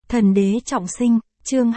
Thần đế trọng sinh, chương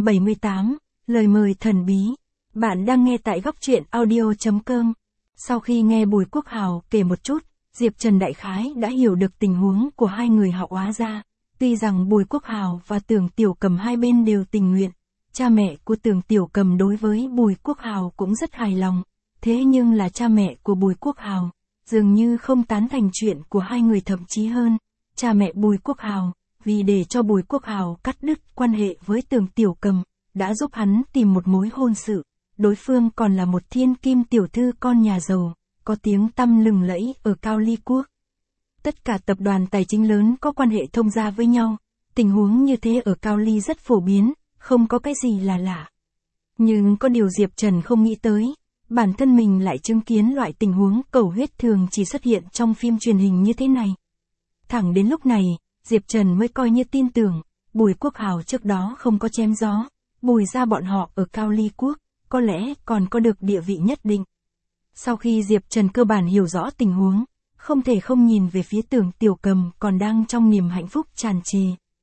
278, lời mời thần bí. Bạn đang nghe tại góc truyện audio.com. Sau khi nghe Bùi Quốc Hào kể một chút, Diệp Trần đại khái đã hiểu được tình huống của hai người họ Hóa ra. Tuy rằng Bùi Quốc Hào và Tưởng Tiểu Cầm hai bên đều tình nguyện, cha mẹ của Tưởng Tiểu Cầm đối với Bùi Quốc Hào cũng rất hài lòng. Thế nhưng là cha mẹ của Bùi Quốc Hào, dường như không tán thành chuyện của hai người, thậm chí hơn. Cha mẹ Bùi Quốc Hào, vì để cho Bùi Quốc Hào cắt đứt quan hệ với Tưởng Tiểu Cầm, đã giúp hắn tìm một mối hôn sự. Đối phương còn là một thiên kim tiểu thư con nhà giàu, có tiếng tăm lừng lẫy ở Cao Ly Quốc. Tất cả tập đoàn tài chính lớn có quan hệ thông gia với nhau, tình huống như thế ở Cao Ly rất phổ biến, không có cái gì là lạ. Nhưng có điều Diệp Trần không nghĩ tới, bản thân mình lại chứng kiến loại tình huống cầu huyết thường chỉ xuất hiện trong phim truyền hình như thế này. Thẳng đến lúc này, Diệp Trần mới coi như tin tưởng, Bùi Quốc Hào trước đó không có chém gió, Bùi ra bọn họ ở Cao Ly Quốc, có lẽ còn có được địa vị nhất định. Sau khi Diệp Trần cơ bản hiểu rõ tình huống, không thể không nhìn về phía Tưởng Tiểu Cầm còn đang trong niềm hạnh phúc tràn trề.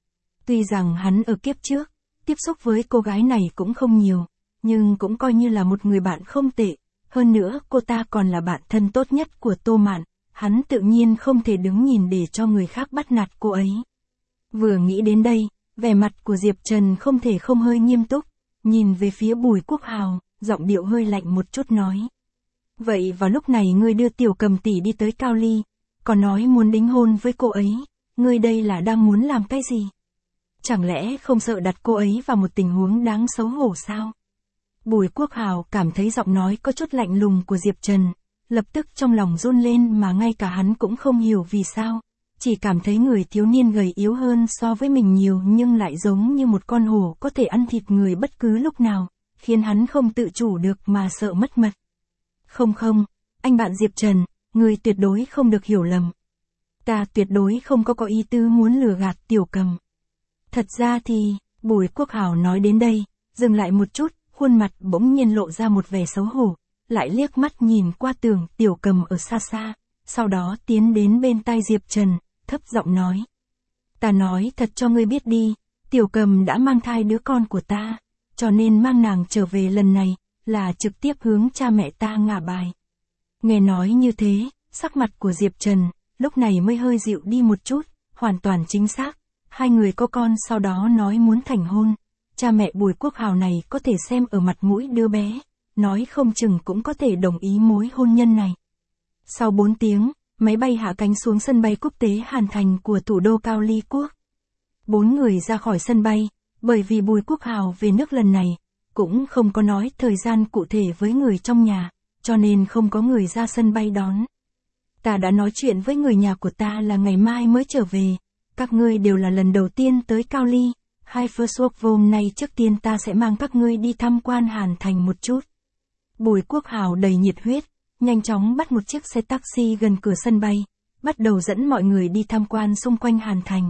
Tuy rằng hắn ở kiếp trước, tiếp xúc với cô gái này cũng không nhiều, nhưng cũng coi như là một người bạn không tệ. Hơn nữa cô ta còn là bạn thân tốt nhất của Tô Mạn, hắn tự nhiên không thể đứng nhìn để cho người khác bắt nạt cô ấy. Vừa nghĩ đến đây, vẻ mặt của Diệp Trần không thể không hơi nghiêm túc, nhìn về phía Bùi Quốc Hào, giọng điệu hơi lạnh một chút nói. Vậy vào lúc này ngươi đưa Tiểu Cầm tỷ đi tới Cao Ly, còn nói muốn đính hôn với cô ấy, ngươi đây là đang muốn làm cái gì? Chẳng lẽ không sợ đặt cô ấy vào một tình huống đáng xấu hổ sao? Bùi Quốc Hào cảm thấy giọng nói có chút lạnh lùng của Diệp Trần, lập tức trong lòng run lên mà ngay cả hắn cũng không hiểu vì sao. Chỉ cảm thấy người thiếu niên gầy yếu hơn so với mình nhiều nhưng lại giống như một con hổ có thể ăn thịt người bất cứ lúc nào, khiến hắn không tự chủ được mà sợ mất mật. Không, anh bạn Diệp Trần, người tuyệt đối không được hiểu lầm. Ta tuyệt đối không có ý tứ muốn lừa gạt Tiểu Cầm. Thật ra thì, Bùi Quốc Hào nói đến đây, dừng lại một chút, khuôn mặt bỗng nhiên lộ ra một vẻ xấu hổ, lại liếc mắt nhìn qua Tưởng Tiểu Cầm ở xa xa, sau đó tiến đến bên tai Diệp Trần, thấp giọng nói. Ta nói thật cho ngươi biết đi, Tiểu Cầm đã mang thai đứa con của ta, cho nên mang nàng trở về lần này, là trực tiếp hướng cha mẹ ta ngả bài. Nghe nói như thế, sắc mặt của Diệp Trần, lúc này mới hơi dịu đi một chút, hoàn toàn chính xác. Hai người có con sau đó nói muốn thành hôn. Cha mẹ Bùi Quốc Hào này có thể xem ở mặt mũi đứa bé, nói không chừng cũng có thể đồng ý mối hôn nhân này. Sau 4 tiếng, máy bay hạ cánh xuống sân bay quốc tế Hàn Thành của thủ đô Cao Ly Quốc. 4 người ra khỏi sân bay, bởi vì Bùi Quốc Hào về nước lần này, cũng không có nói thời gian cụ thể với người trong nhà, cho nên không có người ra sân bay đón. Ta đã nói chuyện với người nhà của ta là ngày mai mới trở về, các ngươi đều là lần đầu tiên tới Cao Ly. Hai first work hôm nay trước tiên ta sẽ mang các ngươi đi tham quan Hàn Thành một chút. Bùi Quốc Hào đầy nhiệt huyết, nhanh chóng bắt một chiếc xe taxi gần cửa sân bay, bắt đầu dẫn mọi người đi tham quan xung quanh Hàn Thành.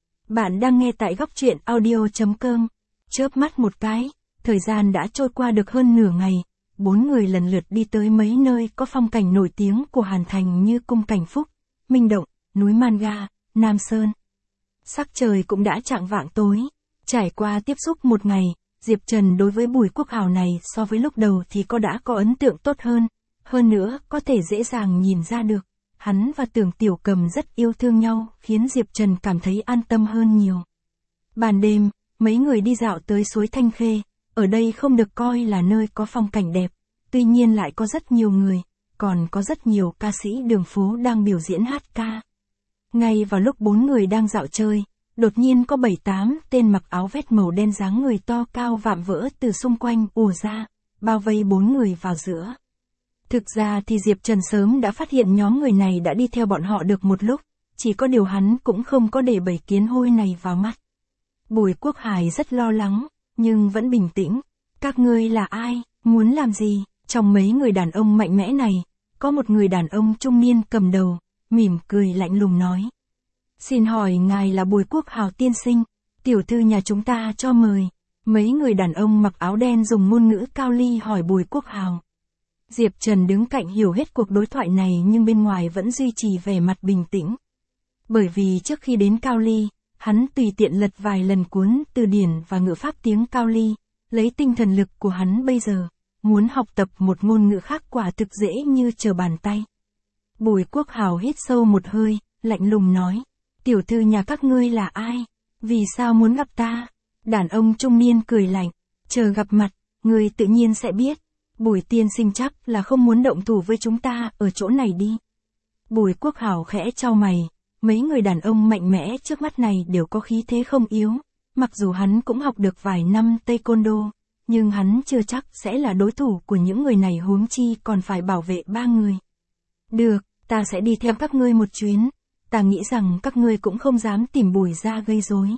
Bạn đang nghe tại góc truyện audio.com. Chớp mắt một cái, thời gian đã trôi qua được hơn nửa ngày, 4 người lần lượt đi tới mấy nơi có phong cảnh nổi tiếng của Hàn Thành như Cung Cảnh Phúc, Minh Động, núi Manga, Nam Sơn. Sắc trời cũng đã chạng vạng tối. Trải qua tiếp xúc một ngày, Diệp Trần đối với Bùi Quốc Hào này so với lúc đầu thì đã có ấn tượng tốt hơn. Hơn nữa, có thể dễ dàng nhìn ra được, hắn và Tưởng Tiểu Cầm rất yêu thương nhau, khiến Diệp Trần cảm thấy an tâm hơn nhiều. Ban đêm, mấy người đi dạo tới suối Thanh Khê, ở đây không được coi là nơi có phong cảnh đẹp, tuy nhiên lại có rất nhiều người, còn có rất nhiều ca sĩ đường phố đang biểu diễn hát ca. Ngay vào lúc 4 người đang dạo chơi, đột nhiên có 7-8 tên mặc áo vest màu đen dáng người to cao vạm vỡ từ xung quanh ùa ra, bao vây 4 người vào giữa. Thực ra thì Diệp Trần sớm đã phát hiện nhóm người này đã đi theo bọn họ được một lúc, chỉ có điều hắn cũng không có để 7 kiến hôi này vào mắt. Bùi Quốc Hải rất lo lắng, nhưng vẫn bình tĩnh. Các ngươi là ai, muốn làm gì? Trong mấy người đàn ông mạnh mẽ này, có một người đàn ông trung niên cầm đầu, mỉm cười lạnh lùng nói. Xin hỏi ngài là Bùi Quốc Hào tiên sinh, tiểu thư nhà chúng ta cho mời. Mấy người đàn ông mặc áo đen dùng ngôn ngữ Cao Ly hỏi Bùi Quốc Hào. Diệp Trần đứng cạnh hiểu hết cuộc đối thoại này nhưng bên ngoài vẫn duy trì vẻ mặt bình tĩnh. Bởi vì trước khi đến Cao Ly, Hắn tùy tiện lật vài lần cuốn từ điển và ngữ pháp tiếng Cao Ly, lấy tinh thần lực của hắn bây giờ, muốn học tập một ngôn ngữ khác quả thực dễ như trở bàn tay. Bùi Quốc Hào hít sâu một hơi, lạnh lùng nói, tiểu thư nhà các ngươi là ai? Vì sao muốn gặp ta? Đàn ông trung niên cười lạnh, chờ gặp mặt, ngươi tự nhiên sẽ biết. Bùi tiên sinh chắc là không muốn động thủ với chúng ta ở chỗ này đi. Bùi Quốc Hào khẽ chau mày, mấy người đàn ông mạnh mẽ trước mắt này đều có khí thế không yếu, mặc dù hắn cũng học được vài năm Taekwondo, nhưng hắn chưa chắc sẽ là đối thủ của những người này, huống chi còn phải bảo vệ 3 người. Được, ta sẽ đi theo các ngươi một chuyến, ta nghĩ rằng các ngươi cũng không dám tìm Bùi gia gây rối.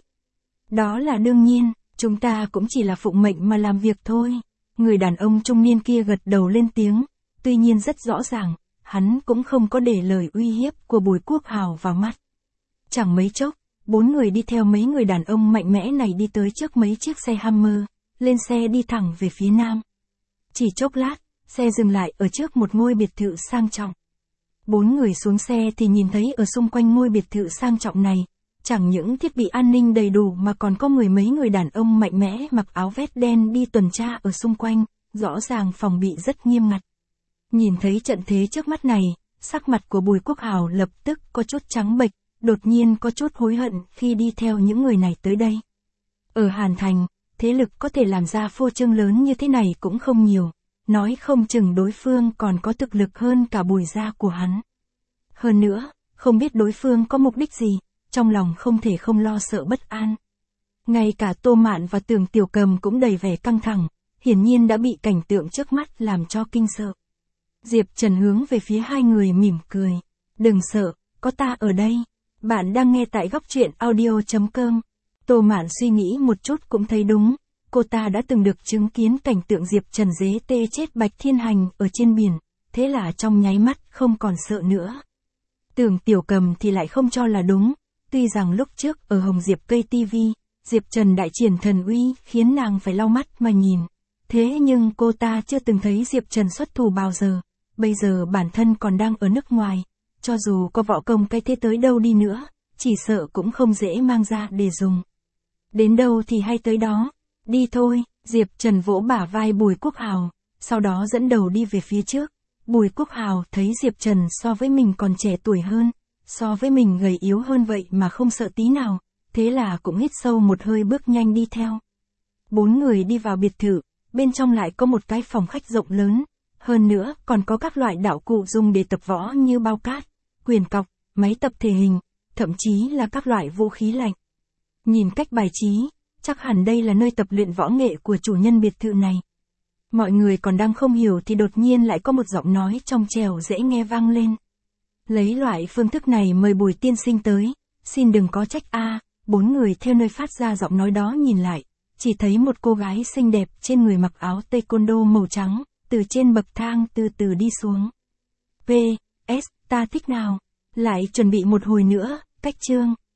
Đó là đương nhiên, chúng ta cũng chỉ là phụng mệnh mà làm việc thôi. Người đàn ông trung niên kia gật đầu lên tiếng, tuy nhiên rất rõ ràng, hắn cũng không có để lời uy hiếp của Bùi Quốc Hào vào mắt. Chẳng mấy chốc, 4 người đi theo mấy người đàn ông mạnh mẽ này đi tới trước mấy chiếc xe Hummer, lên xe đi thẳng về phía nam. Chỉ chốc lát, xe dừng lại ở trước một ngôi biệt thự sang trọng. 4 người xuống xe thì nhìn thấy ở xung quanh ngôi biệt thự sang trọng này, chẳng những thiết bị an ninh đầy đủ mà còn có mười mấy người đàn ông mạnh mẽ mặc áo vest đen đi tuần tra ở xung quanh, rõ ràng phòng bị rất nghiêm ngặt. Nhìn thấy trận thế trước mắt này, sắc mặt của Bùi Quốc Hào lập tức có chút trắng bệch, đột nhiên có chút hối hận khi đi theo những người này tới đây. Ở Hàn Thành, thế lực có thể làm ra phô trương lớn như thế này cũng không nhiều, nói không chừng đối phương còn có thực lực hơn cả Bùi gia của hắn. Hơn nữa, không biết đối phương có mục đích gì, trong lòng không thể không lo sợ bất an. Ngay cả Tô Mạn và Tưởng Tiểu Cầm cũng đầy vẻ căng thẳng, hiển nhiên đã bị cảnh tượng trước mắt làm cho kinh sợ. Diệp Trần hướng về phía hai người mỉm cười. Đừng sợ, có ta ở đây. Bạn đang nghe tại góc truyện audio.com. Tô Mạn suy nghĩ một chút cũng thấy đúng. Cô ta đã từng được chứng kiến cảnh tượng Diệp Trần dế tê chết Bạch Thiên Hành ở trên biển. Thế là trong nháy mắt không còn sợ nữa. Tưởng Tiểu Cầm thì lại không cho là đúng. Tuy rằng lúc trước ở Hồng Diệp Cây TV, Diệp Trần đại triển thần uy khiến nàng phải lau mắt mà nhìn. Thế nhưng cô ta chưa từng thấy Diệp Trần xuất thủ bao giờ. Bây giờ bản thân còn đang ở nước ngoài. Cho dù có võ công cái thế tới đâu đi nữa, chỉ sợ cũng không dễ mang ra để dùng. Đến đâu thì hay tới đó. Đi thôi, Diệp Trần vỗ bả vai Bùi Quốc Hào, sau đó dẫn đầu đi về phía trước. Bùi Quốc Hào thấy Diệp Trần so với mình còn trẻ tuổi hơn, so với mình gầy yếu hơn vậy mà không sợ tí nào, thế là cũng hít sâu một hơi bước nhanh đi theo. 4 người đi vào biệt thự, bên trong lại có một cái phòng khách rộng lớn, hơn nữa còn có các loại đạo cụ dùng để tập võ như bao cát, quyền cọc, máy tập thể hình, thậm chí là các loại vũ khí lạnh. Nhìn cách bài trí, chắc hẳn đây là nơi tập luyện võ nghệ của chủ nhân biệt thự này. Mọi người còn đang không hiểu thì đột nhiên lại có một giọng nói trong trẻo dễ nghe vang lên. Lấy loại phương thức này mời Bùi tiên sinh tới, xin đừng có trách a. 4 người theo nơi phát ra giọng nói đó nhìn lại, chỉ thấy một cô gái xinh đẹp trên người mặc áo taekwondo màu trắng, từ trên bậc thang từ từ đi xuống. PS, ta thích nào? Lại chuẩn bị một hồi nữa, cách chương.